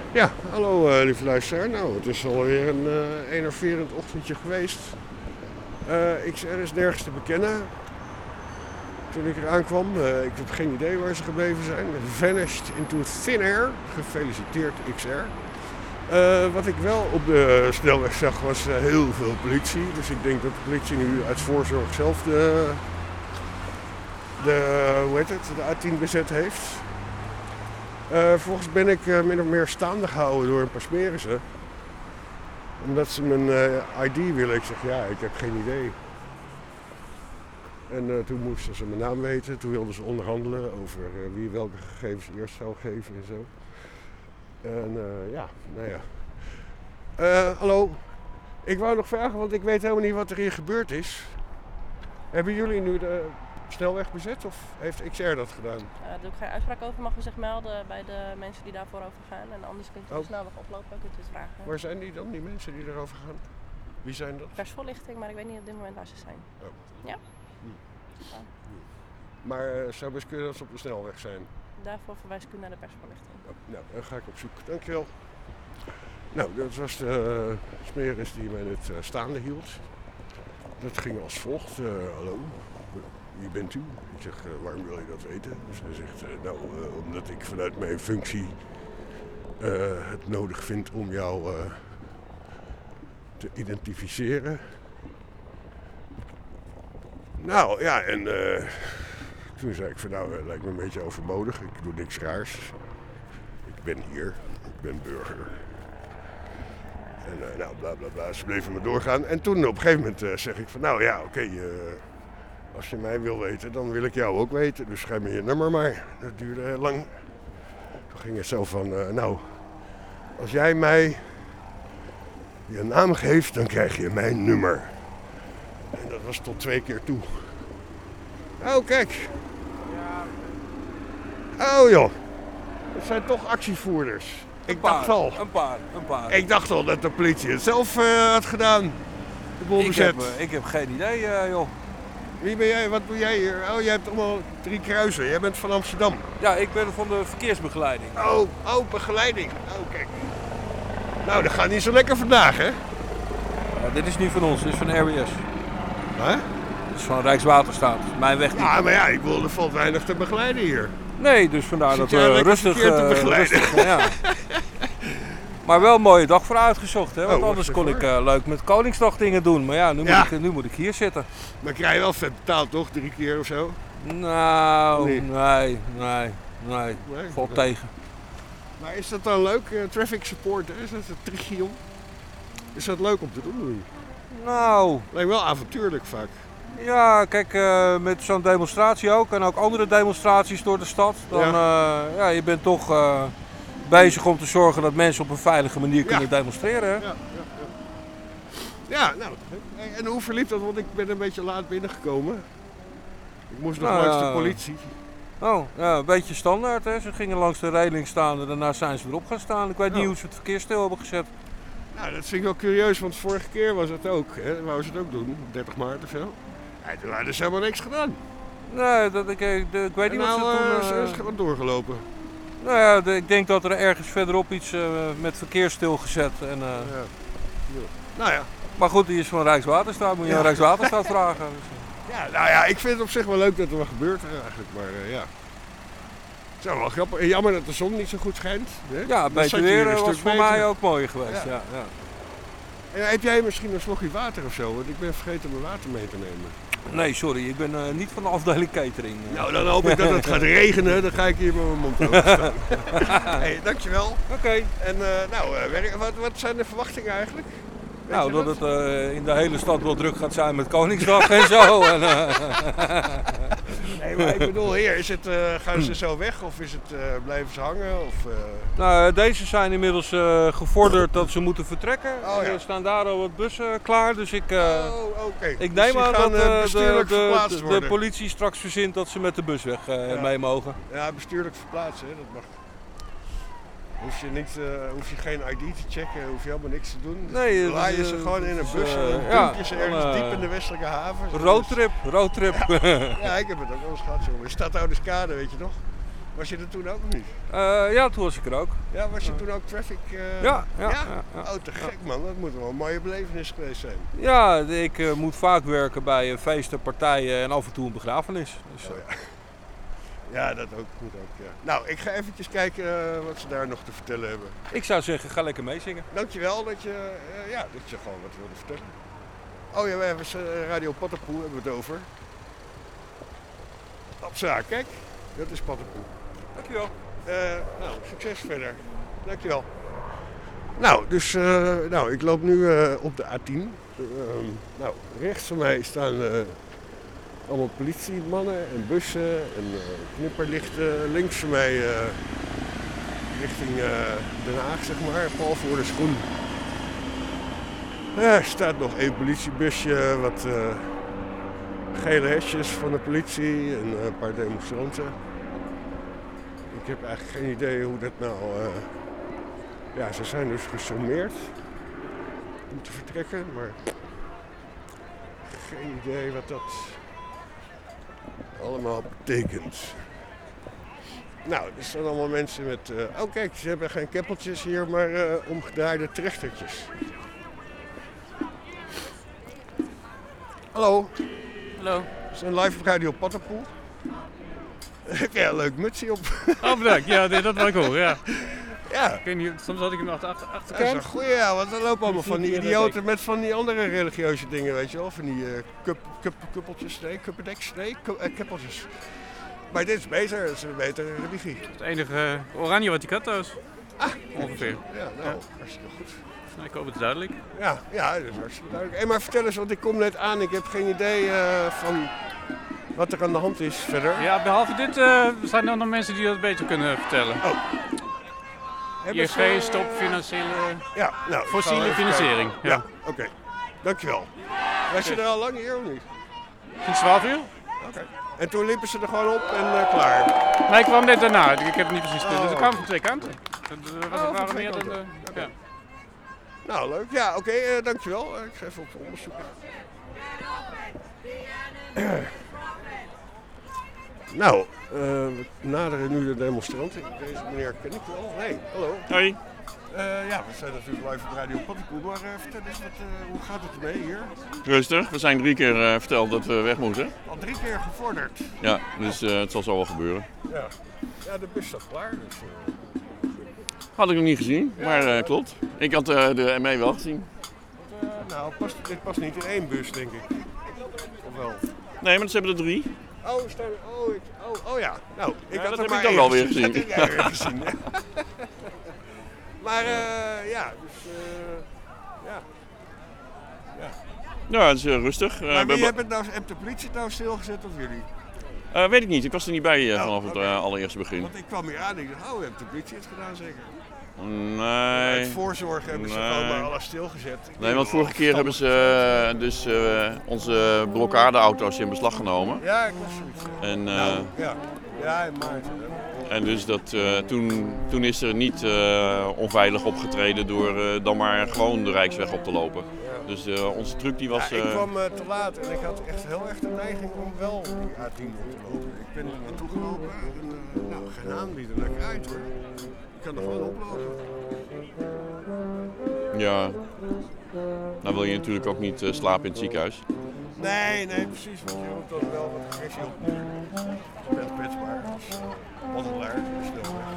Ja, hallo lieve luisteraar. Nou, het is alweer een enerverend ochtendje geweest. XR is nergens te bekennen. Toen ik eraan kwam, ik heb geen idee waar ze gebleven zijn. Vanished into thin air. Gefeliciteerd XR. Wat ik wel op de snelweg zag was heel veel politie. Dus ik denk dat de politie nu uit voorzorg zelf de A10 bezet heeft. Vervolgens ben ik min of meer staande gehouden door een paar smerissen. Omdat ze mijn ID willen. Ik zeg ja, ik heb geen idee. En toen moesten ze mijn naam weten. Toen wilden ze onderhandelen over wie welke gegevens eerst zou geven en zo. En hallo. Ik wou nog vragen, want ik weet helemaal niet wat er hier gebeurd is. Hebben jullie nu de snelweg bezet of heeft XR dat gedaan? Daar doe ik geen uitspraak over. Mag u zich melden bij de mensen die daarvoor over gaan. En anders kunt u de snelweg oplopen, kunt u het vragen. Waar zijn die dan, die mensen die erover gaan? Wie zijn dat? Persvoorlichting, maar ik weet niet op dit moment waar ze zijn. Oh. Ja? Maar zou best kunnen dat ze op de snelweg zijn. Daarvoor verwijs ik u naar de persvoorlichting. Oh, nou, dan ga ik op zoek. Dankjewel. Nou, dat was de smeris die mij net staande hield. Dat ging als volgt. Hallo, wie bent u? Ik zeg, waarom wil je dat weten? Dus hij zegt, omdat ik vanuit mijn functie het nodig vind om jou te identificeren. Nou ja, en toen zei ik van het lijkt me een beetje overbodig. Ik doe niks raars. Ik ben hier, ik ben burger. En bla bla bla, ze bleven me doorgaan. En toen op een gegeven moment zeg ik van als je mij wil weten, dan wil ik jou ook weten. Dus schrijf me je nummer maar. Dat duurde heel lang. Toen ging het zo van, als jij mij je naam geeft, dan krijg je mijn nummer. En dat was tot 2 keer toe. Oh, kijk. Oh joh, het zijn toch actievoerders. Een paar. Ik dacht al dat de politie het zelf had gedaan. De boel bezet. Ik heb geen idee, joh. Wie ben jij? Wat doe jij hier? Oh, jij hebt allemaal 3 kruisen. Jij bent van Amsterdam. Ja, ik ben van de verkeersbegeleiding. Oh, begeleiding. Oh, kijk. Nou, dat gaat niet zo lekker vandaag, hè? Ja, dit is niet van ons, dit is van RWS. Huh? Dit is van Rijkswaterstaat. Mijn weg niet. Ja, maar ja, ik bedoel, er valt weinig te begeleiden hier. Nee, dus vandaar dat jij we rustig te begeleiden? ja. Maar wel een mooie dag voor uitgezocht, hè? Want Oh, anders kon wacht ik leuk met Koningsdag dingen doen. Maar ja, nu moet ik hier zitten. Maar krijg je wel vet betaald, toch? 3 keer of zo? Nou, Nee. nee. Valt tegen. Maar is dat dan leuk, traffic support? Hè? Is dat een trigion? Is dat leuk om te doen? Nou, Lijkt wel avontuurlijk vaak. ja, kijk, met zo'n demonstratie ook en ook andere demonstraties door de stad. Dan, je bent toch bezig om te zorgen dat mensen op een veilige manier kunnen demonstreren. Hè? Ja, nou, en hoe verliep dat? Want ik ben een beetje laat binnengekomen. Ik moest nog langs de politie. Oh, ja, een beetje standaard. Hè? Ze gingen langs de reling staan en daarna zijn ze erop gaan staan. Ik weet niet hoe ze het verkeer stil hebben gezet. Nou, dat vind ik wel curieus, want vorige keer was het ook. Hè? Wouden ze het ook doen, 30 maart of zo. Ja, toen hadden ze helemaal niks gedaan. Nee, ik weet niet wat ze toen... Ze is gewoon doorgelopen. Nou ja, ik denk dat er ergens verderop iets met verkeer stilgezet. En, Nou ja. Maar goed, die is van Rijkswaterstaat. Moet je aan Rijkswaterstaat vragen. Dus. Ja, nou ja, ik vind het op zich wel leuk dat er wat gebeurt eigenlijk. Maar ja. Het is wel grappig. Jammer dat de zon niet zo goed schijnt. Hè? Ja, een beetje weer was voor mij ook mooi geweest. Ja. En heb jij misschien een slokje water of zo? Want ik ben vergeten mijn water mee te nemen. Nee, sorry, ik ben niet van de afdeling catering. Nou, dan hoop ik dat het gaat regenen. Dan ga ik hier met mijn mond open staan. Hey, dankjewel. Oké. En wat zijn de verwachtingen eigenlijk? Nou, dat het in de hele stad wel druk gaat zijn met Koningsdag en zo. Nee, maar ik bedoel, gaan ze zo weg of is het, blijven ze hangen? Of, Nou, deze zijn inmiddels gevorderd dat ze moeten vertrekken. Oh, ja. Er staan daar al wat bussen klaar, dus ik dus neem aan dat de politie straks verzint dat ze met de bus weg mee mogen. Ja, bestuurlijk verplaatsen, hè, dat mag. Hoef je geen ID te checken, hoef je helemaal niks te doen. Nee, laai je ze gewoon in een bus en dan dump je ze ergens diep in de westelijke haven. Roadtrip. Ja, ik heb het ook wel eens gehad. Zo. In Stadhouderskade, weet je nog? Was je er toen ook of niet? Ja, toen was ik er ook. Ja, was je toen ook traffic? Ja. Oh, te gek man. Dat moet wel een mooie belevenis geweest zijn. Ja, ik moet vaak werken bij feesten, partijen en af en toe een begrafenis. Dus, Ja, dat ook. Moet ook, ja. Nou, ik ga eventjes kijken wat ze daar nog te vertellen hebben. Ik zou zeggen, ga lekker meezingen. Dankjewel dat je gewoon wat wilde vertellen. Oh ja, we hebben Radio Paddenpoel hebben we het over. Opza, kijk. Dat is Paddenpoel. Dankjewel. Nou, succes verder. Dankjewel. Nou, dus ik loop nu op de A10. Nou, rechts van mij staan allemaal politiemannen en bussen en knipperlichten. Links van mij richting Den Haag, zeg maar, pal voor de schoen. Er staat nog één politiebusje, wat gele hesjes van de politie en een paar demonstranten. Ik heb eigenlijk geen idee hoe dat nou... Ja, ze zijn dus gesommeerd om te vertrekken, maar geen idee wat dat allemaal betekent. Nou, er staan allemaal mensen met... oh kijk, ze hebben geen keppeltjes hier, maar omgedraaide trechtertjes. Hallo. Hallo. We zijn live op Radio Paddenpoel. Heb jij een leuk mutsje op? Oh, bedankt. Ja, dat wil ik horen, ja. Ja. Ik weet niet, soms had ik hem nog Dat is achterkant. een goeie, ja, want er lopen allemaal van die idioten met van die andere religieuze dingen, weet je wel. Van die kuppeltjes, nee, kupperdeks, nee, keppeltjes. Maar dit is beter, het is een betere religie. Het enige oranje wat ik had trouwens. Ongeveer. Ja, nou, hartstikke goed. Nou, ik hoop het is duidelijk. Ja, dat is hartstikke duidelijk. Hey, maar vertel eens, want ik kom net aan, ik heb geen idee van wat er aan de hand is verder. Ja, behalve dit zijn er nog mensen die dat beter kunnen vertellen. Oh. ING, stop, financiële... Ja, nou, fossiele financiering. Ja, oké. Dankjewel. Was je er al lang hier of niet? Sinds 12 uur? Oké. En toen liepen ze er gewoon op en klaar? Nee, ik kwam net daarna. Ik heb het niet precies Oh. Dus ik kwam van twee kanten. Dat waren meer dan... Oké. Ja. Nou, leuk. Ja, oké, dankjewel. Ik ga even op onderzoek. Nou, we naderen nu de demonstranten. Deze meneer ken ik wel. Hey, hallo. Hoi. Ja, we zijn natuurlijk live op Radio Paddenpoel, maar vertel eens, hoe gaat het ermee hier? Rustig. We zijn 3 keer verteld dat we weg moeten. Al 3 keer gevorderd. Ja, dus het zal zo wel gebeuren. Ja, de bus staat klaar. Dus, Had ik nog niet gezien, maar klopt. Ik had de ME wel gezien. nou, dit past niet in één bus, denk ik. Of wel? Nee, maar ze hebben er 3. Oh, ja. Nou, ik Ja, had dat er heb maar ik dan één wel weer gezien. gezien. Dat heb jij weer gezien. Maar ja, dus ja. Ja, het is rustig. Maar wie heeft de politie het nou stilgezet of jullie? Weet ik niet, ik was er niet bij vanaf oké. het allereerste begin. Want ik kwam hier aan en ik dacht, heeft de politie het gedaan zeker? Nee. Uit voorzorg hebben ze gewoon maar alles stilgezet. Nee, want vorige keer hebben ze dus onze blokkadeauto's in beslag genomen. Ja, ik was zoiets. En, ja, in maart. en dus toen is er niet onveilig opgetreden door dan maar gewoon de Rijksweg op te lopen. Dus onze truck die was... ik kwam te laat en ik had echt heel erg de neiging om wel die A10 op te lopen. Ik ben er naartoe gelopen en geen aanbieder, lekker uit hoor. Ik kan er gewoon oplopen. Ja, nou wil je natuurlijk ook niet slapen in het ziekenhuis. Nee, precies. Want je roept dan wel wat agressie op natuurlijk. Je bent kwetsbaar. Dus wandelaar, snel weg.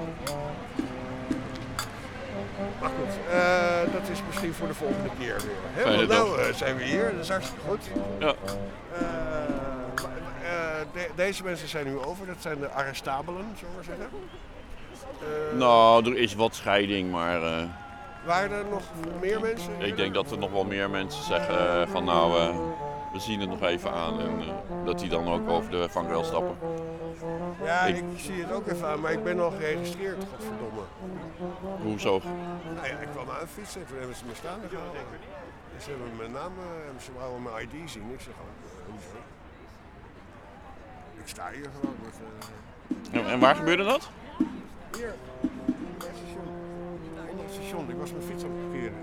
Maar goed, dat is misschien voor de volgende keer weer. Hè? Want nou zijn we hier, dat is hartstikke goed. Ja. Deze mensen zijn nu over, dat zijn de arrestabelen, zullen we maar zeggen. Nou, er is wat scheiding, maar Waren er nog meer mensen? ik denk dat er nog wel meer mensen zeggen van nou, we zien het nog even aan en dat die dan ook over de vangrail stappen. Ja, ik zie het ook even aan, maar ik ben al geregistreerd, godverdomme. Hoezo? Nou ja, ik kwam aan fietsen en toen hebben ze me staande gehouden. Dus ze hebben mijn naam en ze wouden mijn ID zien. Ik zeg gewoon, hoezo? Ik sta hier gewoon met... En waar gebeurde dat? Hier, bij het station. Onder het station, ik was mijn fiets aan het parkeren.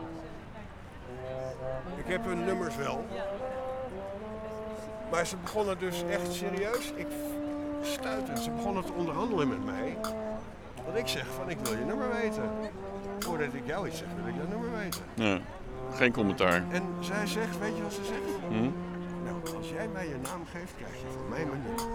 Ik heb hun nummers wel. Maar ze begonnen dus echt serieus. stuitend. Ze begonnen te onderhandelen met mij. Dat ik zeg van, ik wil je nummer weten. Voordat ik jou iets zeg, wil ik dat nummer weten. Ja. Geen commentaar. En zij zegt, weet je wat ze zegt? Hm? Nou, als jij mij je naam geeft, krijg je van mij mijn nummer.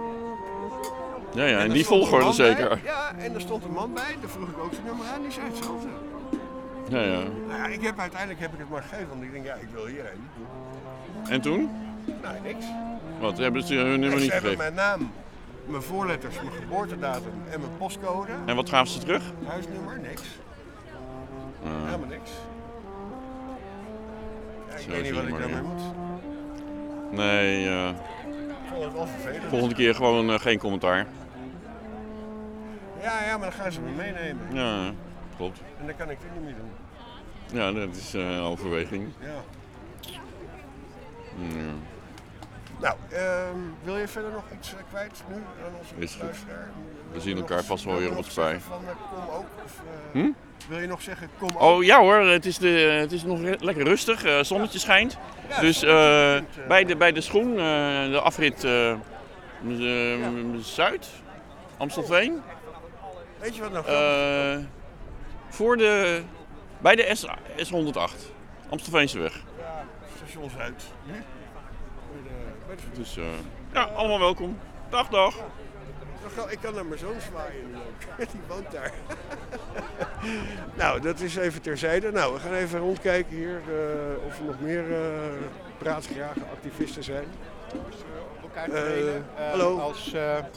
Ja, En in er die stond een volgorde man zeker. bij. Ja, en er stond een man bij. Daar vroeg ik ook zijn nummer aan. Die zei hetzelfde. Ja. Nou ja, uiteindelijk heb ik het maar gegeven. Want ik denk, ja, ik wil hierheen. En toen? Nou, niks. Wat, hebben ze hun nummer En niet ze hebben gegeven? mijn naam, mijn voorletters, mijn geboortedatum en mijn postcode. En wat gaven ze terug? Huisnummer, niks. Helemaal niks. Ja, ik Zo weet niet wat zie ik je maar, daarmee ja. moet. Nee, Ik vond het wel vervelend. volgende keer gewoon geen commentaar. Ja, maar dan gaan ze me meenemen. Ja, klopt. En dan kan ik dit niet meer doen. Ja, dat is overweging. Ja. Ja. Nou, wil je verder nog iets kwijt nu aan onze Is goed. luisteraar? We zien elkaar vast wel weer op het spui. Kom ook? Of, Hm? Wil je nog zeggen, kom ook? Oh ja hoor, het is nog lekker rustig, zonnetje schijnt. Ja, Dus zonnetje schijnt, bij de schoen, de afrit Zuid, Amstelveen. Weet je wat nou grappig is? Bij de S108, Amstelveenseweg. Ja, station Zuid. Hm? Bij de Dus ja, allemaal welkom. Dag, dag. Ik kan naar mijn zoon zwaaien. Die woont daar. Nou, dat is even terzijde. Nou, we gaan even rondkijken hier of er nog meer praatgrage activisten zijn. Elkaar trainen hallo. als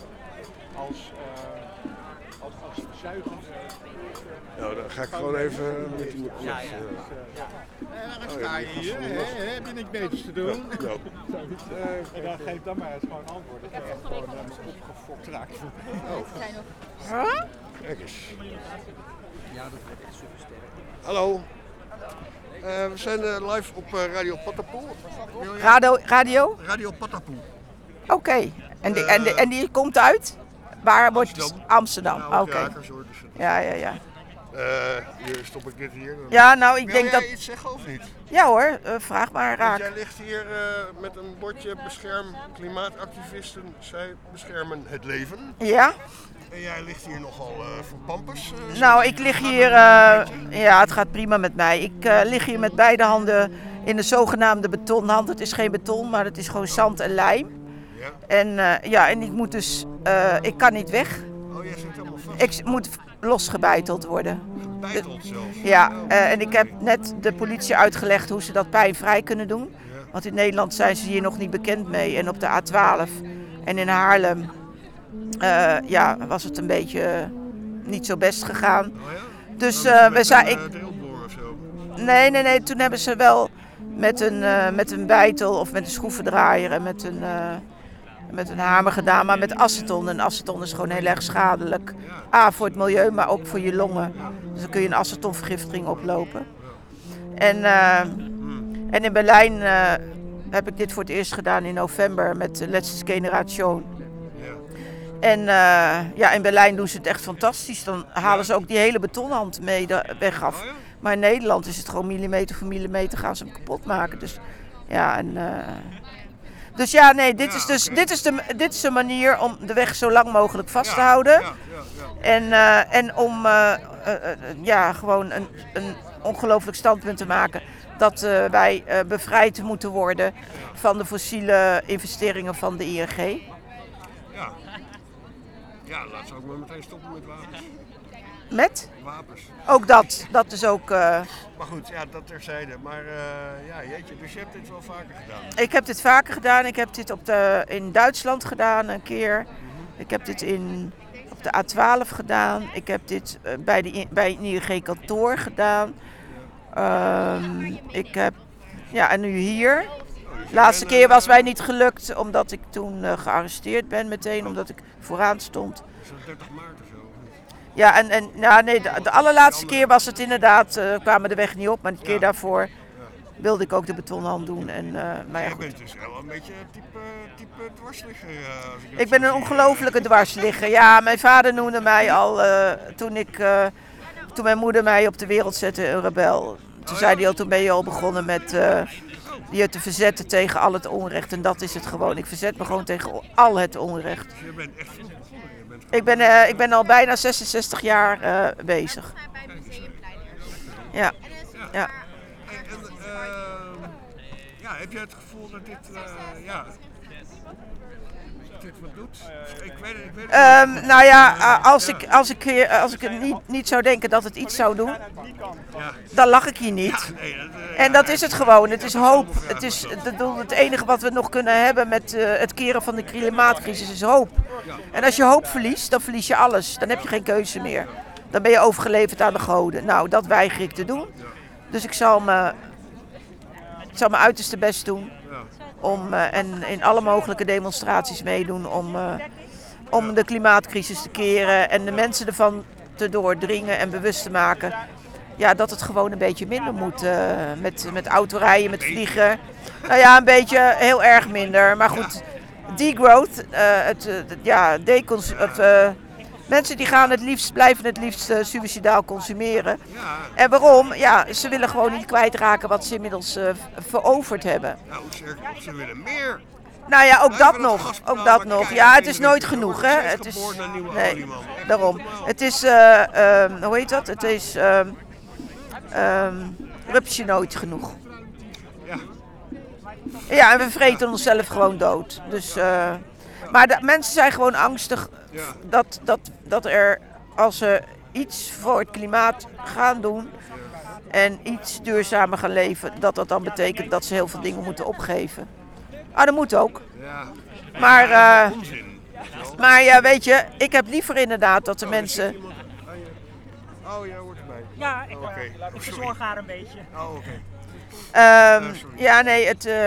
verzuiger. Nou, dan ga ik gewoon even met die Dan sta je hier, heb je niks beters te doen? Nou, En dan geef dan maar eens gewoon antwoord. Dat je gewoon opgefokt raakt. kijk eens. Hallo. We zijn live op Radio Patapoe. Radio? Radio Patapoe. Oké. En die komt uit? Waar wordt Amsterdam. Amsterdam? Nou, Oké. Krakers, hoor, dus dat- Ja. Hier stop ik dit hier. Ja, nou, ik Wil denk jij dat... iets zeggen of niet? Ja hoor, vraag maar Want raak. jij ligt hier met een bordje bescherm klimaatactivisten. Zij beschermen het leven. Ja? En jij ligt hier nogal voor pampers. Nou, ik lig hier... ja, het gaat prima met mij. Ik lig hier met beide handen in de zogenaamde betonhand. Het is geen beton, maar het is gewoon zand en lijm. Ja. En ik moet dus... ik kan niet weg. Oh, jij zit helemaal vast. Ik moet losgebeiteld worden. Gebeiteld zelfs. Ja, en ik heb net de politie uitgelegd hoe ze dat pijnvrij kunnen doen. Want in Nederland zijn ze hier nog niet bekend mee. En op de A12 en in Haarlem was het een beetje niet zo best gegaan. Oh ja? Dus we zijn... drillboor of zo. Nee. Toen hebben ze wel met een beitel of met een schroevendraaier en met een hamer gedaan, maar met aceton. En aceton is gewoon heel erg schadelijk. A, voor het milieu, maar ook voor je longen. Dus dan kun je een acetonvergiftiging oplopen. En in Berlijn heb ik dit voor het eerst gedaan in november met de Letzte Generation. Ja. En in Berlijn doen ze het echt fantastisch. Dan halen ze ook die hele betonhand mee weg af. Oh ja? Maar in Nederland is het gewoon millimeter voor millimeter gaan ze hem kapot maken. Dus ja, Dus ja, nee, dit is de manier om de weg zo lang mogelijk vast te houden. En om gewoon een ongelooflijk standpunt te maken dat wij bevrijd moeten worden van de fossiele investeringen van de ING. Ja, laat ze ook maar meteen stoppen met wapens. Met? Wapens. Ook dat is ook... Maar goed, ja, dat terzijde. Maar jeetje, dus je hebt dit wel vaker gedaan. Ik heb dit vaker gedaan. Ik heb dit in Duitsland gedaan een keer. Ik heb dit op de A12 gedaan. Ik heb dit bij het ING kantoor gedaan. En nu hier. De laatste keer was mij niet gelukt omdat ik toen gearresteerd ben meteen, omdat ik vooraan stond. Is dat 30 maart of zo? Ja, de allerlaatste keer was het inderdaad, kwamen de weg niet op, maar de keer daarvoor wilde ik ook de betonhand doen. Maar ja, Jij goed. bent dus wel een beetje type dwarsligger. Ik ben een ongelofelijke dwarsligger. Ja, mijn vader noemde mij al toen mijn moeder mij op de wereld zette een rebel. Toen zei hij al, toen ben je al begonnen je te verzetten tegen al het onrecht. En dat is het gewoon. Ik verzet me gewoon tegen al het onrecht. Dus je bent echt vroeg begonnen. Ik ben al bijna 66 jaar bezig. Ja. Ja. Ja, heb je het gevoel dat dit wat doet? Ik weet het. Nou ja, als ik niet zou denken dat het iets zou doen, dan lach ik hier niet. En dat is het gewoon. Het is hoop. Het enige wat we nog kunnen hebben met het keren van de klimaatcrisis is hoop. En als je hoop verliest, dan verlies je alles. Dan heb je geen keuze meer. Dan ben je overgeleverd aan de goden. Nou, dat weiger ik te doen. Dus ik zal mijn uiterste best doen. En in alle mogelijke demonstraties meedoen om de klimaatcrisis te keren en de mensen ervan te doordringen en bewust te maken. Ja, dat het gewoon een beetje minder moet met autorijden, met vliegen. Nou ja, een beetje heel erg minder. Maar goed, degrowth, mensen die blijven het liefst suïcidaal consumeren. En waarom? Ja, ze willen gewoon niet kwijtraken wat ze inmiddels veroverd hebben. Nou, ze willen meer. Nou ja, ook dat nog. Ja, het is nooit genoeg, hè. Het is, nee, daarom. Het is, hoe heet dat? Het is rupsje nooit genoeg. Ja, en we vreten onszelf gewoon dood. Dus, maar de mensen zijn gewoon angstig dat er, als ze iets voor het klimaat gaan doen en iets duurzamer gaan leven, dat dan betekent dat ze heel veel dingen moeten opgeven. Ah, dat moet ook. Maar ja, weet je, ik heb liever inderdaad dat de mensen... Oh, jij hoort erbij. Ja, ik verzorg haar een beetje. Oh, oké. Ja, nee,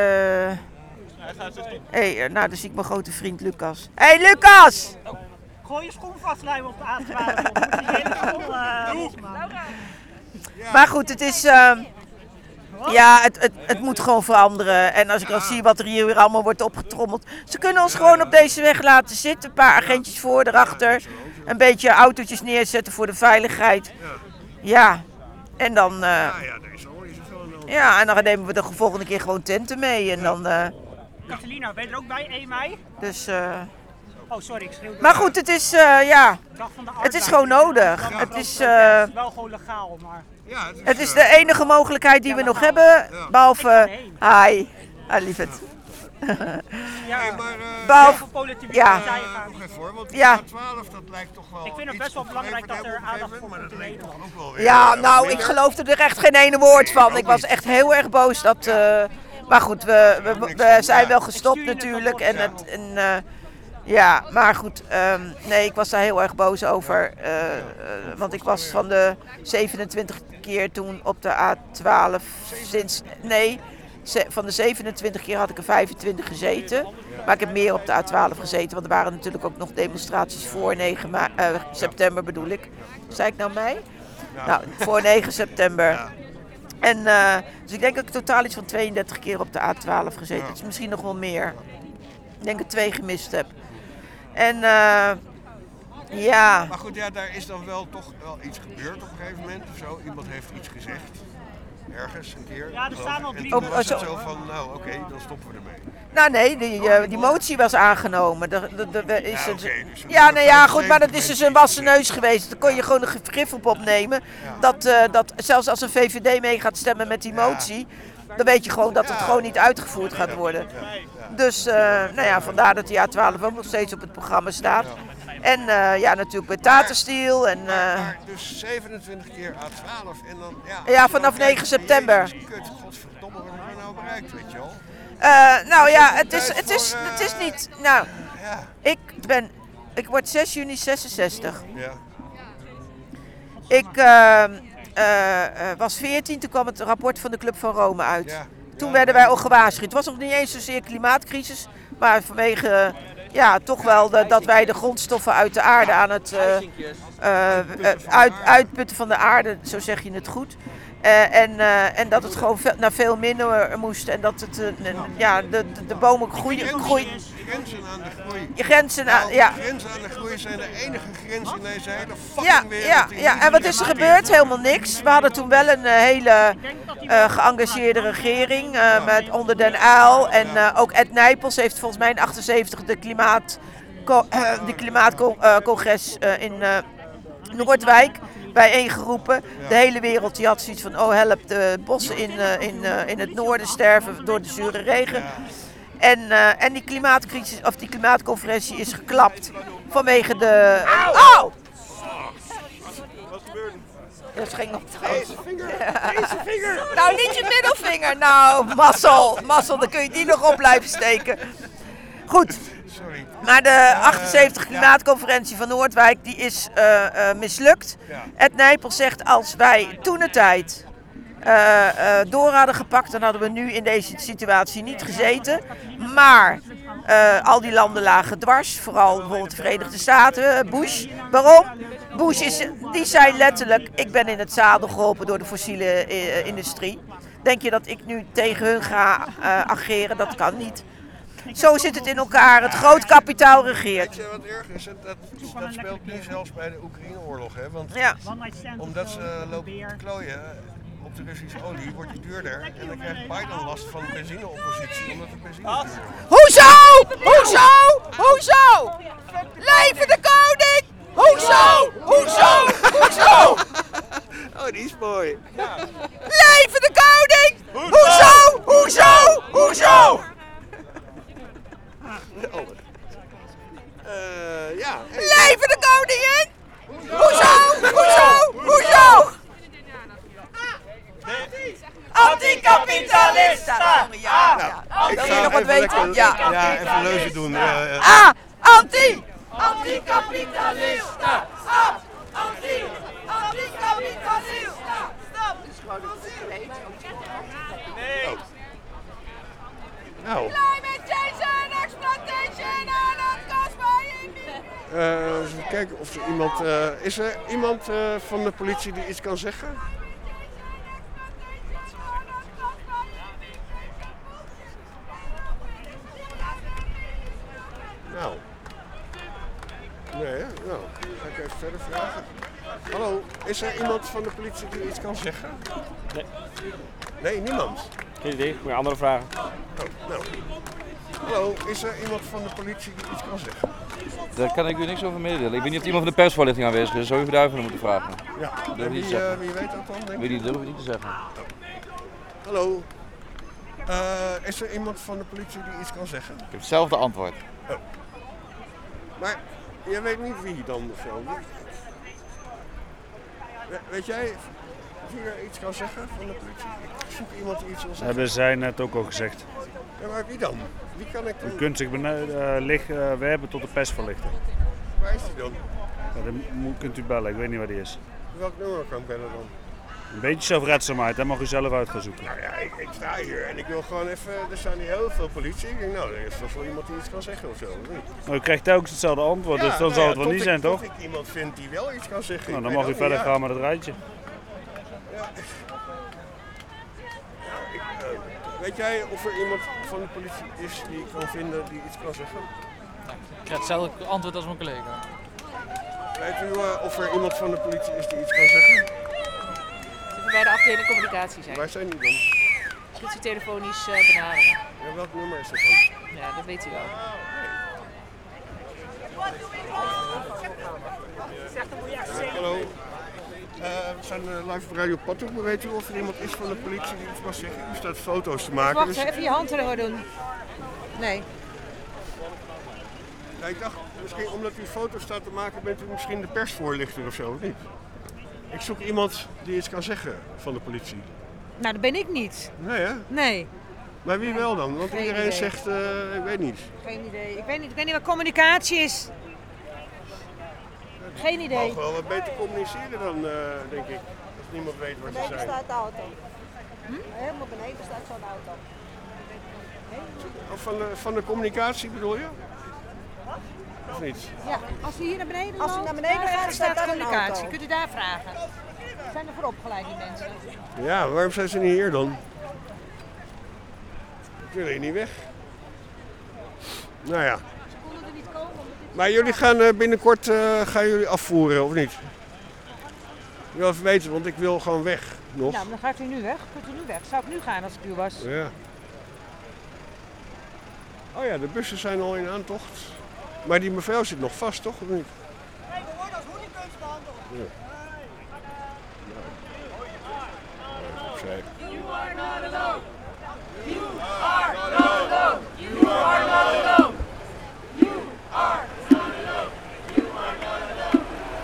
nou, dan zie ik mijn grote vriend Lucas. Hey, Lucas! Gooi je schoen vast, lijm op de A12. Maar goed, het is... het moet gewoon veranderen. En als ik dan zie wat er hier weer allemaal wordt opgetrommeld. Ze kunnen ons gewoon op deze weg laten zitten. Een paar agentjes voor, erachter. Een beetje autootjes neerzetten voor de veiligheid. Ja, en dan... Ja, en dan nemen we de volgende keer gewoon tenten mee. En dan... Catalina, ben je er ook bij 1 mei? Dus... Oh, sorry, ik schreeuwde. Maar goed, het is, het is gewoon nodig. Het is wel gewoon legaal, maar... Ja, het is de enige mogelijkheid die we nog hebben, behalve... Hi, lieverd. Behalve politiek. Ja. Nog even hoor, want Ja. A12, dat lijkt toch wel... Ik vind het best wel belangrijk dat er aandacht voor komt te Nederland. Ja, nou, ik geloofde er echt geen ene woord van. Ik was echt heel erg boos dat... Maar goed, we zijn wel gestopt natuurlijk. Ja, maar goed, nee, ik was daar heel erg boos over. Want ik was van de 27 keer toen op de A12 van de 27 keer had ik er 25 gezeten. Maar ik heb meer op de A12 gezeten, want er waren natuurlijk ook nog demonstraties voor 9 september bedoel ik. Zei ik nou mei? Nou, voor 9 september. En, dus ik denk dat ik totaal iets van 32 keer op de A12 gezeten heb. Het is misschien nog wel meer. Ik denk dat ik 2 gemist heb. En ja. Maar goed, ja, daar is dan wel toch wel iets gebeurd op een gegeven moment of zo. Iemand heeft iets gezegd. Ergens een keer. Ja, er staan al 3 en toen was het zo van, nou oké, dan stoppen we ermee. Nou nee, die motie was aangenomen. Goed, maar dat is dus een wassen neus geweest. Daar kon je gewoon een vergif op opnemen. Dat zelfs als een VVD mee gaat stemmen met die motie, dan weet je gewoon dat het gewoon niet uitgevoerd gaat worden. Dus vandaar dat die A12 ook nog steeds op het programma staat. En natuurlijk met Tata Steel. Maar dus 27 keer A12 en dan... Ja, vanaf 9 september. Kut, godverdomme, wat hebben we nou bereikt, weet je wel? Het is niet... Nou, ik word 6 juni 66. Ja. Ik was 14, toen kwam het rapport van de Club van Rome uit. Ja. Toen werden wij al gewaarschuwd. Het was nog niet eens zozeer klimaatcrisis, maar vanwege toch wel dat wij de grondstoffen uit de aarde aan het uitputten van de aarde, zo zeg je het goed. En dat het gewoon naar veel minder moest en dat het, de bomen groeien. grenzen aan de groei. Je grenzen aan, Nou, ja. de grenzen aan de groei zijn de enige grenzen in deze hele fucking Ja, wereld. ja, die ja. niet En wat is er respecteert. gebeurd? Helemaal niks. We hadden toen wel een hele geëngageerde regering met onder Den Uyl. En ook Ed Nijpels heeft volgens mij in 78 de klimaatcongres in Noordwijk bijeengeroepen. De hele wereld die had zoiets van, oh help, de bossen in het noorden sterven door de zure regen. En die klimaatcrisis, of die klimaatconferentie is geklapt vanwege de... Oh! Dat ging nog Deze vinger! Nou, niet je middelvinger. Nou, mazzel, dan kun je die nog op blijven steken. Goed. Sorry. Maar de 78 klimaatconferentie van Noordwijk, die is mislukt. Ed Nijpels zegt, als wij toentertijd door hadden gepakt, dan hadden we nu in deze situatie niet gezeten. Maar al die landen lagen dwars, vooral bijvoorbeeld de Verenigde Staten, Bush. Waarom? Bush die zei letterlijk, ik ben in het zadel geholpen door de fossiele industrie. Denk je dat ik nu tegen hun ga ageren? Dat kan niet. Zo zit het in elkaar. Het groot kapitaal regeert. Weet je wat erg is? Dat speelt nu zelfs bij de Oekraïne-oorlog. Hè? Want Ja. omdat ze lopen te klooien op de Russische olie, wordt die duurder. En dan krijgt Biden last van de benzineoppositie, omdat de benzine duurder wordt. Hoezo? Leven de koning! Hoezo? Oh, die is mooi. Leven de koning! Hoezo? Ja. Hey. Leven de koningin! Hoezo? Anticapitalisten! Ja. Ik Wil je ga nog wat even weten? lekker, Ja. even leuzen doen. Anticapitalisten! Anticapitalisten! Nou. Climate change and exploitation and Even kijken of er iemand... is er iemand van de politie die iets kan zeggen? Nou. Nee, hè? Nou, ga ik even verder vragen. Hallo, is er iemand van de politie die iets kan zeggen? Nee. Nee, niemand? Geen idee, moet je andere vragen. Oh, nou. Hallo, is er iemand van de politie die iets kan zeggen? Daar kan ik u niks over meedelen. Ik weet niet of iemand van de persvoorlichting aanwezig is. Zou je daar even moeten vragen. Ja, Durf en niet te zeggen. wie weet dat dan, denk Weet ik? niet, durf ik niet te zeggen. Hallo, is er iemand van de politie die iets kan zeggen? Ik heb hetzelfde antwoord. Oh. Maar je weet niet wie dan of zo? Weet jij wie er iets kan zeggen van de politie? Ik zoek iemand die iets wil zeggen. Hebben zij net ook al gezegd. Ja, maar wie dan? Wie kan ik U dan? kunt zich werpen tot de persverlichting. Waar is die dan? Ja, dan kunt u bellen, ik weet niet waar die is. Welk nummer kan ik bellen dan? Een beetje zelfredzaamheid, dat mag u zelf uit gaan zoeken. Nou ja, ik sta hier en ik wil gewoon even... Er staan hier heel veel politie. Ik denk, nou, er is toch wel iemand die iets kan zeggen of zo, of niet? Maar u krijgt telkens hetzelfde antwoord, dus dan nou zal ja, het wel tot niet ik- zijn, toch? Tot ik iemand vind die wel iets kan zeggen. Nou, Ik dan weet mag u ook verder niet, gaan met het rijtje. Ja. Weet jij of er iemand van de politie is die ik kan vinden die iets kan zeggen? Ik krijg hetzelfde antwoord als mijn collega. Weet u of er iemand van de politie is die iets kan zeggen? Ze bij de afdeling communicatie zijn. Waar zijn die dan? Kunt u telefonisch benaderen. Ja, welk nummer is dat dan? Ja, dat weet u wel. Hallo. We zijn live op Radio Pathoek. Weet u of er iemand is van de politie die iets mag zeggen? U staat foto's te maken. Wacht, dus- even je hand erover doen. Nee. Ja, ik dacht, misschien omdat u foto's staat te maken, bent u misschien de persvoorlichter of zo, of niet? Ik zoek iemand die iets kan zeggen van de politie. Nou, dat ben ik niet. Nee, hè? Nee. Maar wie wel dan? Want Geen iedereen idee. zegt, ik weet niet. Geen idee. Ik weet niet wat communicatie is. Geen We idee. mogen wel wat beter communiceren dan, denk ik. Als niemand weet wat ze zijn. de auto. Helemaal beneden staat zo'n auto. Of van de communicatie bedoel je? Of niet? Ja, als u hier naar beneden Als u loopt, naar beneden daar gaat, staat daar een communicatie. auto. Kunt u daar vragen. Zijn er voor opgeleid die mensen? Ja, waarom zijn ze niet hier dan? Ik wil hier niet weg. Nou ja. Maar jullie gaan binnenkort gaan jullie afvoeren, of niet? Ik wil even weten, want ik wil gewoon weg nog. Nou, dan gaat u nu weg. Kunt u nu weg? Zou ik nu gaan als ik u was? Ja. Oh ja, de bussen zijn al in aantocht. Maar die mevrouw zit nog vast, toch? Of niet? Nee, we worden als hooligans behandeld. Ja. You are not alone. You are not alone. You are not alone. You are not alone. You are not alone.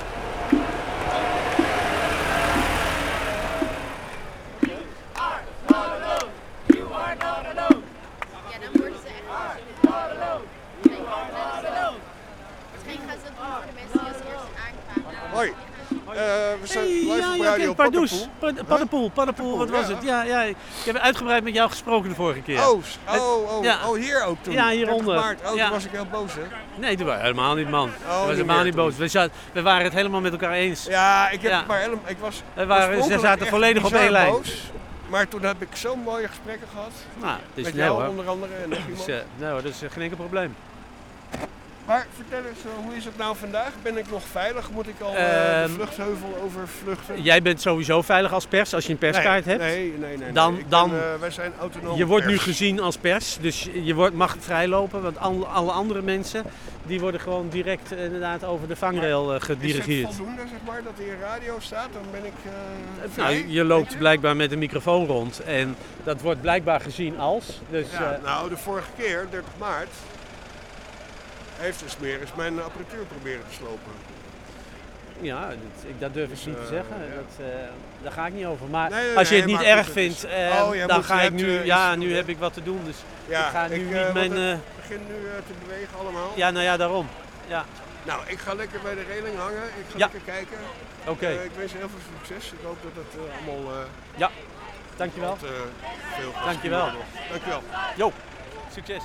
You are not alone. You are not alone. Ja, dan worden ze echt not alone. You are not alone. Waarschijnlijk gaan ze dat doen voor de mensen die als eerste aankwamen. Hoi. We zijn live op Radio Paddenpoel, wat was het? Ja, ik heb uitgebreid met jou gesproken de vorige keer. Hier ook toen. Ja, hieronder. Maart. Toen was ik heel boos, hè? Nee, toen waren we helemaal niet, man. We was helemaal niet boos. We waren het helemaal met elkaar eens. Ja, ik heb maar helemaal... Ze zaten volledig op één lijn. Boos, maar toen heb ik zo'n mooie gesprekken gehad. Nou, het is met jou onder andere en nog iemand. Nee hoor, dat is geen enkel probleem. Maar vertel eens, hoe is het nou vandaag? Ben ik nog veilig? Moet ik al de vluchtheuvel overvluchten? Jij bent sowieso veilig als pers, als je een perskaart hebt. Nee. Wij zijn autonoom. Je wordt nu gezien als pers, dus je mag vrijlopen. Want alle andere mensen, die worden gewoon direct inderdaad over de vangrail gedirigeerd. Is het voldoende, zeg maar, dat er in radio staat? Dan ben ik nou, je loopt blijkbaar met een microfoon rond en dat wordt blijkbaar gezien als. Dus, nou, de vorige keer, 30 maart... heeft de smeris mijn apparatuur proberen te slopen. Ja, dat durf ik niet te zeggen. Daar ga ik niet over. Maar als je het niet erg vindt, dan ga ik nu... nu heb ik wat te doen. Dus ik ga nu niet mijn... Het begint nu te bewegen allemaal. Ja, nou ja, daarom. Ja. Nou, ik ga lekker bij de reling hangen. Ik ga lekker kijken. Oké. Ik wens je heel veel succes. Ik hoop dat het allemaal... ja, dankjewel. Veel dankjewel. Dankjewel. Jo, succes.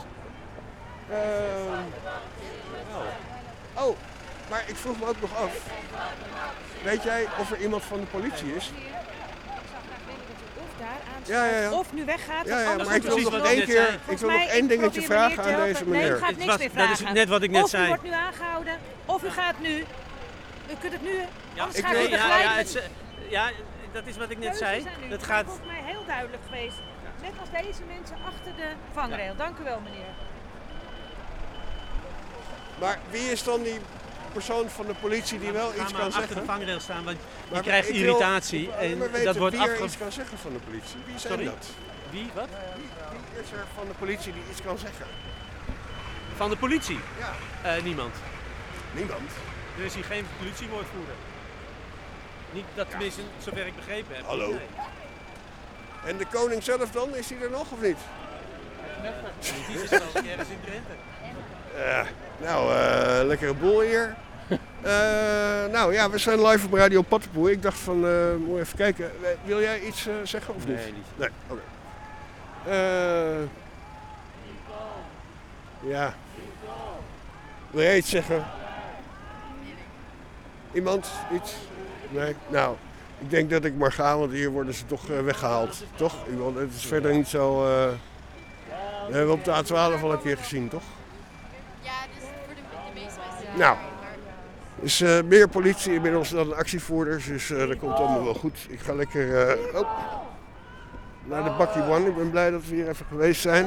Maar ik vroeg me ook nog af. Weet jij of er iemand van de politie is? Of daar aansluit, of nu weggaat. Maar ik wil nog één dingetje vragen aan deze meneer. Nee, u gaat niks meer vragen. Dat is net wat ik net zei. Of u wordt nu aangehouden, of u gaat nu. U kunt het nu, anders gaat u Ja, dat is wat ik net zei. Dat gaat volgens mij heel duidelijk geweest. Net als deze mensen achter de vangrail. Dank u wel, meneer. Maar wie is dan die persoon van de politie die wel iets kan zeggen? Achter de vangrail staan, want je krijgt irritatie. Dat wordt iets kan zeggen van de politie. Wie zijn dat? Wie? Wat? Wie is er van de politie die iets kan zeggen? Van de politie? Ja. Niemand. Niemand? Er is hier geen politiewoordvoerder. Niet dat tenminste, zover ik begrepen heb. Hallo. Nee. En de koning zelf dan? Is hij er nog of niet? Die is wel ergens in Drenthe. Lekkere boel hier. We zijn live op Radio Paddenpoel. Ik dacht van, moet even kijken. Wil jij iets zeggen of niet? Nee, niet. Nee, oké. Ja. Wil jij iets zeggen? Iemand? Iets? Nee? Nou, ik denk dat ik maar ga, want hier worden ze toch weggehaald. Toch? Het is verder niet zo... dat hebben we op de A12 al een keer gezien, toch? Ja, dus voor de meeste mensen. Nou, er is meer politie inmiddels dan actievoerders, dus dat komt allemaal wel goed. Ik ga lekker naar de Bakkie One. Ik ben blij dat we hier even geweest zijn.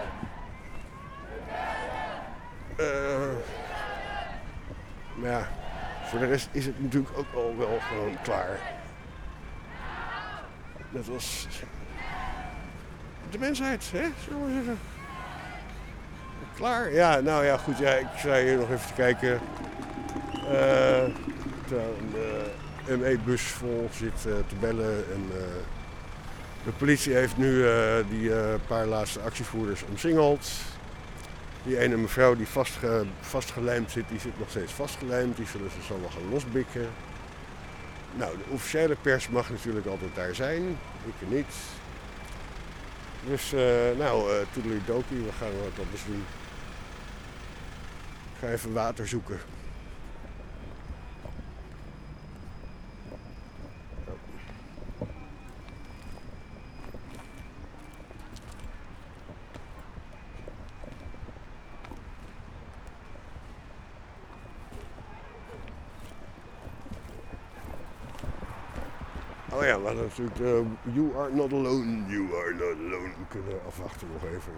Maar ja, voor de rest is het natuurlijk ook al wel gewoon klaar. Dat was de mensheid, hè? Zullen we zeggen. Klaar? Ja, nou ja, goed. Ja, ik zei hier nog even te kijken. Een ME-bus vol zit te bellen. En, de politie heeft nu die paar laatste actievoerders omsingeld. Die ene mevrouw die vastgelijmd zit, die zit nog steeds vastgelijmd. Die zullen ze zo wel gaan losbikken. Nou, de officiële pers mag natuurlijk altijd daar zijn. Ik niet. Dus, toedelidokie, we gaan wat anders doen. Ik ga even water zoeken. Oh ja, we hadden natuurlijk You Are Not Alone, You Are Not Alone. We kunnen afwachten nog even.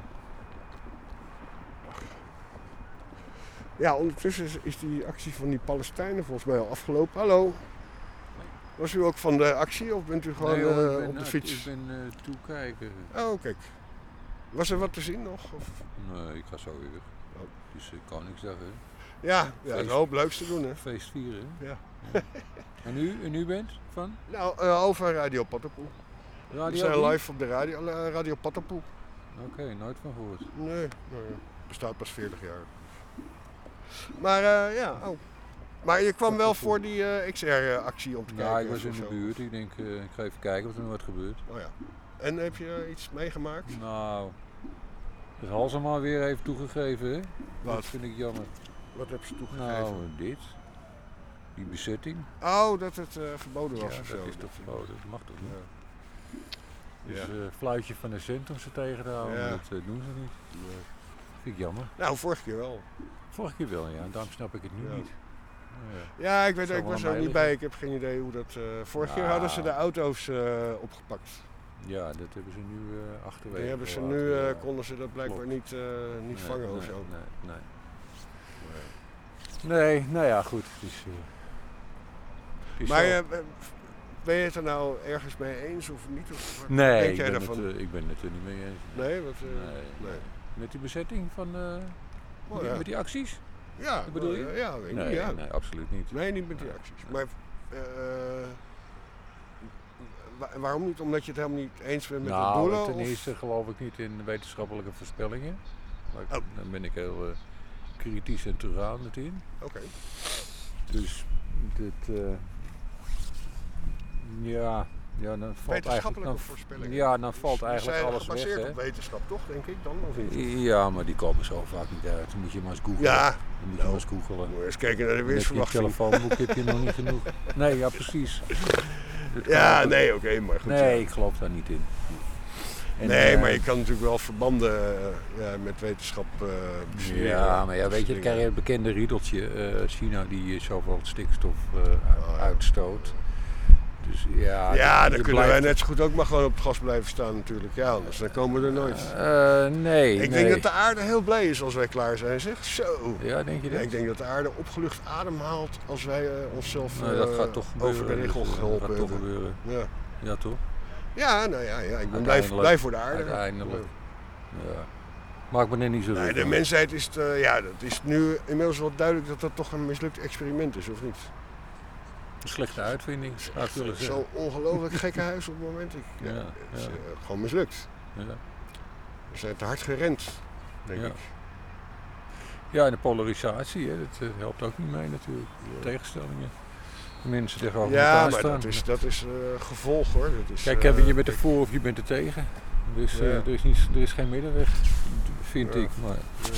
Ja, ondertussen is die actie van die Palestijnen volgens mij al afgelopen. Hallo. Was u ook van de actie of bent u gewoon op de fiets? Ik ben toekijken. Oh, kijk. Was er wat te zien nog? Of? Nee, ik ga zo weer. Oh. Dus Koningsdag, hè? Ja, het is hoop leuks te doen, hè? Feest vieren, hè? Ja. En u bent van? Nou, over Radio Pattenpoel. We zijn live op de Radio Pattenpoel. Oké, nooit van gehoord. Nee, bestaat pas 40 jaar. Maar Maar je kwam wel voor die XR-actie om te kijken? Ja, ik was in de buurt. Ik denk, ik ga even kijken of er nog wat gebeurt. Oh ja. En heb je iets meegemaakt? Nou, dat Halsema weer heeft toegegeven, hè? Wat? Dat vind ik jammer. Wat heb ze toegegeven? Nou, dit. Die bezetting. Oh, dat het verboden was ja, of dat zo. is toch verboden. Dat mag toch niet? Ja. Dus fluitje van de cent om ze tegen te houden, Ja. maar dat doen ze niet. Nee. Vind ik jammer. Nou, vorige keer wel. Vorige keer wel, ja. Daarom snap ik het nu niet. Ja, ik was er niet bij. Ik heb geen idee hoe dat... Vorige keer hadden ze de auto's opgepakt. Ja, dat hebben ze nu achterwege. Die hebben ze konden ze dat blijkbaar niet vangen of zo. Nee, nou ja, goed. Het is maar ben je het er nou ergens mee eens of niet? Of nee, denk jij daarvan? Ik ben het er niet mee eens. Nee? Nee. Met die bezetting van... met die acties? Ja, wat bedoel je? Ja, weet ik niet. Nee, absoluut niet. Nee, niet met die acties. Maar waarom niet? Omdat je het helemaal niet eens bent met de doelen? Ten eerste geloof ik niet in wetenschappelijke voorspellingen. Maar dan ben ik heel kritisch en terughoudend in. Oké. Dus dit... Ja, dan valt eigenlijk... voorspellingen. Ja, dan valt eigenlijk alles weg. Gebaseerd op wetenschap toch, denk ik dan? Of niet? Ja, maar die komen zo vaak niet uit. Dan moet je maar eens googlen. Ja. Dan moet je maar eens googlen. Moet je eens kijken naar de weersverwachting. Met je telefoonboek heb je nog niet genoeg. Nee, ja precies. Ja, nee, oké, maar goed. Nee, ik geloof daar niet in. En, nee, maar je kan natuurlijk wel verbanden met wetenschap bestuderen. Ja, maar ja, weet je, dan krijg je het bekende riedeltje. China die zoveel stikstof uitstoot. Dus ja, dan kunnen wij net zo goed ook maar gewoon op het gas blijven staan natuurlijk. Ja, anders dan komen we er nooit. Nee. Ik denk dat de aarde heel blij is als wij klaar zijn, zeg. Zo. Ja, denk je dat? Ik denk dat de aarde opgelucht ademhaalt als wij onszelf dat gaat toch over de richel geholpen hebben. Dat gaat toch gebeuren. Ja. Ja, toch? Ja, nou ja, ik ben blij voor de aarde. Uiteindelijk. Ja. Maakt me net niet zo nee, de mensheid is dat is nu inmiddels wel duidelijk dat dat toch een mislukt experiment is, of niet? Een slechte uitvinding, zou ik willen zeggen. Zo'n ongelooflijk gekke huis op het moment. Het is gewoon mislukt. Ja. We zijn te hard gerend, denk ik. Ja, en de polarisatie, hè, dat helpt ook niet mee natuurlijk. Tegenstellingen. Mensen tegenover elkaar staan. Ja, maar dat is gevolg hoor. Dat is, kijk, je bent er voor of je bent er tegen. Dus er is geen middenweg, vind ik. Maar,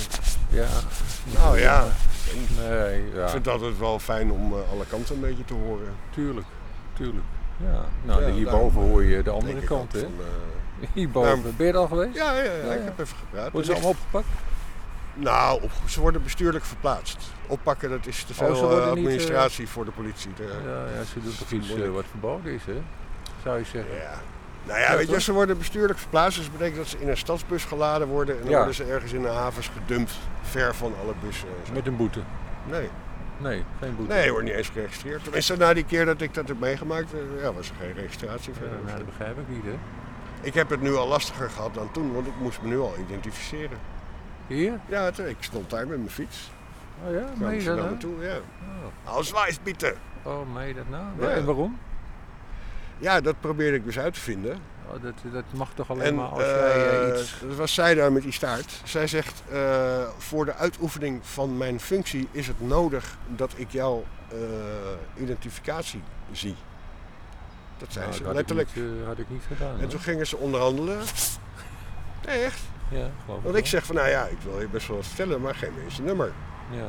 nou ja. Nee, ik vind het altijd wel fijn om alle kanten een beetje te horen. Tuurlijk. Ja. Nou, hierboven hoor je de andere kant, hè? Hierboven. Ben je er al geweest? Ja, ik heb even gepraat. Worden ze allemaal opgepakt? Nou, ze worden bestuurlijk verplaatst. Oppakken, dat is te veel administratie voor de politie. Ja, ze doen toch iets wat verboden is, hè? Zou je zeggen. Ja. Nou ja, weet je, ze worden bestuurlijk verplaatst. Dus dat betekent dat ze in een stadsbus geladen worden. En dan worden ze ergens in de havens gedumpt, ver van alle bussen. Met een boete? Nee, geen boete. Nee, wordt niet eens geregistreerd. Tenminste, na die keer dat ik dat heb meegemaakt, was er geen registratie verder. Nou, dat begrijp ik niet, hè? Ik heb het nu al lastiger gehad dan toen, want ik moest me nu al identificeren. Hier? Ja, ik stond daar met mijn fiets. Oh ja, meen je dat nou? Toe, ja. Ausweis bitte. Oh, meen je dat nou? Ja. En waarom? Ja, dat probeerde ik dus uit te vinden. Oh, dat mag toch alleen maar als jij iets... Dat was zij daar met die staart. Zij zegt, voor de uitoefening van mijn functie is het nodig dat ik jouw identificatie zie. Dat zei ze letterlijk. Had ik niet gedaan. En toen gingen ze onderhandelen. Nee, echt. Ja, geloof ik. Want ik zeg van, nou ja, ik wil je best wel wat vertellen, maar geef me eens je nummer. Ja.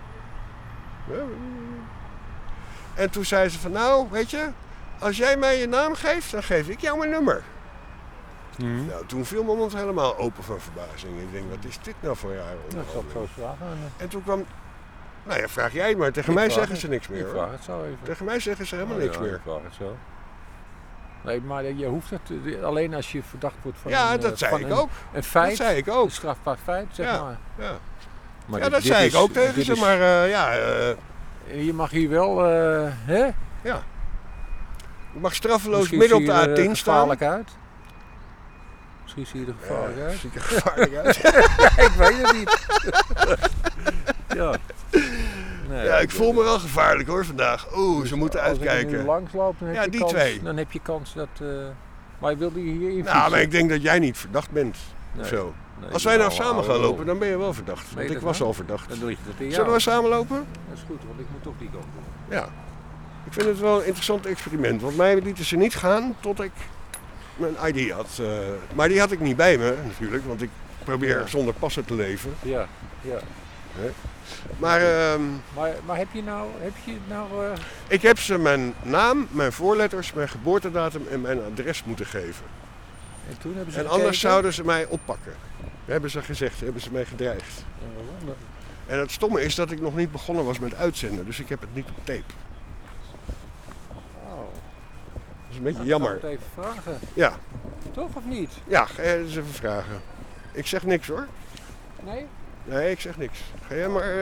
En toen zei ze van, nou, weet je, als jij mij je naam geeft, dan geef ik jou mijn nummer. Mm-hmm. Nou, toen viel mijn mond helemaal open van verbazing. Ik denk, wat is dit nou voor jaren? Dat zal ik zo vragen. En toen kwam, nou ja, vraag jij het maar. Tegen mij zeggen ze niks meer. Ik vraag het zo even. Tegen mij zeggen ze helemaal niks meer. Ik vraag het zo. Nee, maar je hoeft het alleen als je verdacht wordt van dat zei ik ook. Een feit. Dat zei ik ook. Een strafbaar feit, zeg maar. Ja, maar dat zei ik ook tegen ze, maar je mag hier wel, hè? Ja. Je mag straffeloos midden op de A10 staan. Gevaarlijk uit. Misschien zie je er gevaarlijk uit. Zie ik er gevaarlijk uit? Ik weet het niet. Ja. Nee, ja, ik voel me wel gevaarlijk hoor vandaag. Oeh, ze moeten uitkijken. Als ik nu langsloop, dan heb je die kans, twee. Dan heb je kans dat... Maar wilde je hier in Nou, maar ik denk dat jij niet verdacht bent. Nee. Of zo. Nee, als wij nou samen gaan lopen, dan ben je wel verdacht. Want ik was al verdacht. Dan doe je dat in jou. Zullen we samen lopen? Dat is goed, want ik moet toch die kant doen. Ja. Ik vind het wel een interessant experiment. Want mij lieten ze niet gaan tot ik mijn ID had. Maar die had ik niet bij me natuurlijk, want ik probeer zonder passen te leven. Ja, ja. Maar heb je nou... Ik heb ze mijn naam, mijn voorletters, mijn geboortedatum en mijn adres moeten geven. En toen hebben ze en gekeken? anders zouden ze mij oppakken. Hebben ze gezegd, hebben ze mij gedreigd. En het stomme is dat ik nog niet begonnen was met uitzenden, dus ik heb het niet op tape. Oh. Dat is een beetje jammer. Ik ga het even vragen. Ja. Toch of niet? Ja, ga jij eens even vragen. Ik zeg niks hoor. Nee? Nee, ik zeg niks. Ga jij maar...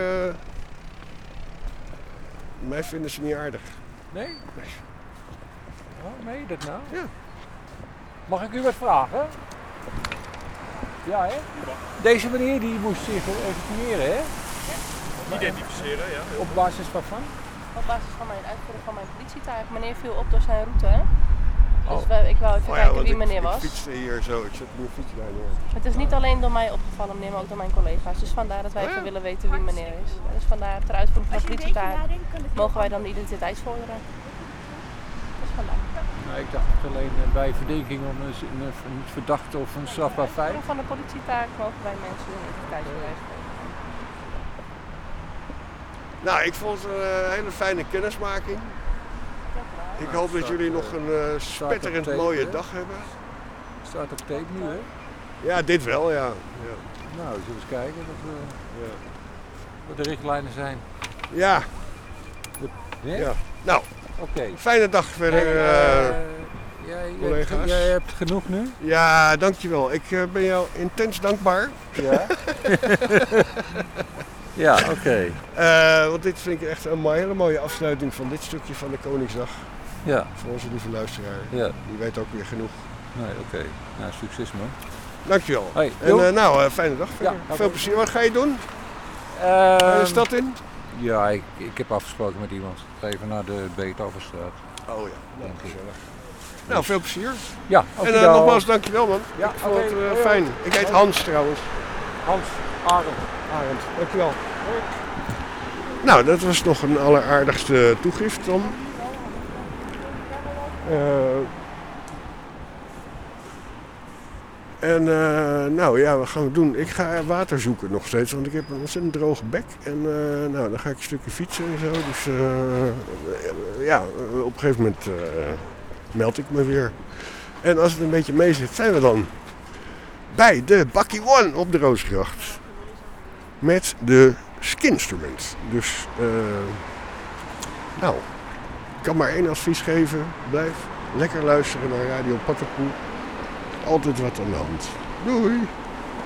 Mij vinden ze niet aardig. Nee? Nee. Oh, meen je dat nou? Ja. Mag ik u wat vragen? Ja, hè? Deze meneer die moest zich evacueren, hè? Identificeren, ja. Op basis waarvan? Op basis van mijn uitvoering van mijn politietaak. Meneer viel op door zijn route. Dus ik wou even Oh ja, kijken wie meneer was. Ik fietste hier zo, ik zet mijn fiets daar neer. Het is niet alleen door mij opgevallen meneer, maar ook door mijn collega's. Dus vandaar dat wij even willen weten wie meneer is. Dus vandaar ter uitvoering van politietaak mogen wij dan de identiteitsvorderen. Dus vandaar. Nou, ik dacht alleen bij verdenking om een verdachte of een strafbaar feit. Van de politietaak mogen wij mensen hun identiteitsbewijs geven. Nou, ik vond het een hele fijne kennismaking. Ik hoop dat jullie nog een spetterend mooie dag hebben. Staat op tape nu, hè? Ja, dit wel, ja. Nou, zullen we eens kijken wat de richtlijnen zijn. Ja. Ja. Nou, fijne dag verder, collega's. Jij hebt genoeg nu? Ja, dankjewel. Ik ben jou intens dankbaar. Ja. Ja, oké. Want dit vind ik echt een hele mooie afsluiting van dit stukje van de Koningsdag. Ja. Voor onze lieve luisteraar. Ja. Die weet ook weer genoeg. Nee, oké. Nou, succes man. Dankjewel. Hey, en fijne dag verder. Ja, veel plezier. Wat ga je doen? Ga je de stad in? Ja, ik heb afgesproken met iemand. Even naar de Beethovenstraat. Oh ja, nou, gezellig. Nou, veel plezier. Ja, en nogmaals dankjewel man. Ja, ik vond het fijn. Ik heet Hans trouwens. Hans Arend. Dankjewel. Nou, dat was nog een alleraardigste toegift dan. Nou ja, wat gaan we doen? Ik ga water zoeken nog steeds, want ik heb een ontzettend droge bek. En nou, dan ga ik een stukje fietsen en zo. Dus ja, op een gegeven moment meld ik me weer. En als het een beetje mee zit, zijn we dan bij de Bakkie One op de Roosgracht. Met de Skinstrument. Dus, nou, ik kan maar één advies geven. Blijf lekker luisteren naar Radio Pattenpoel. Altijd wat aan de hand. Doei!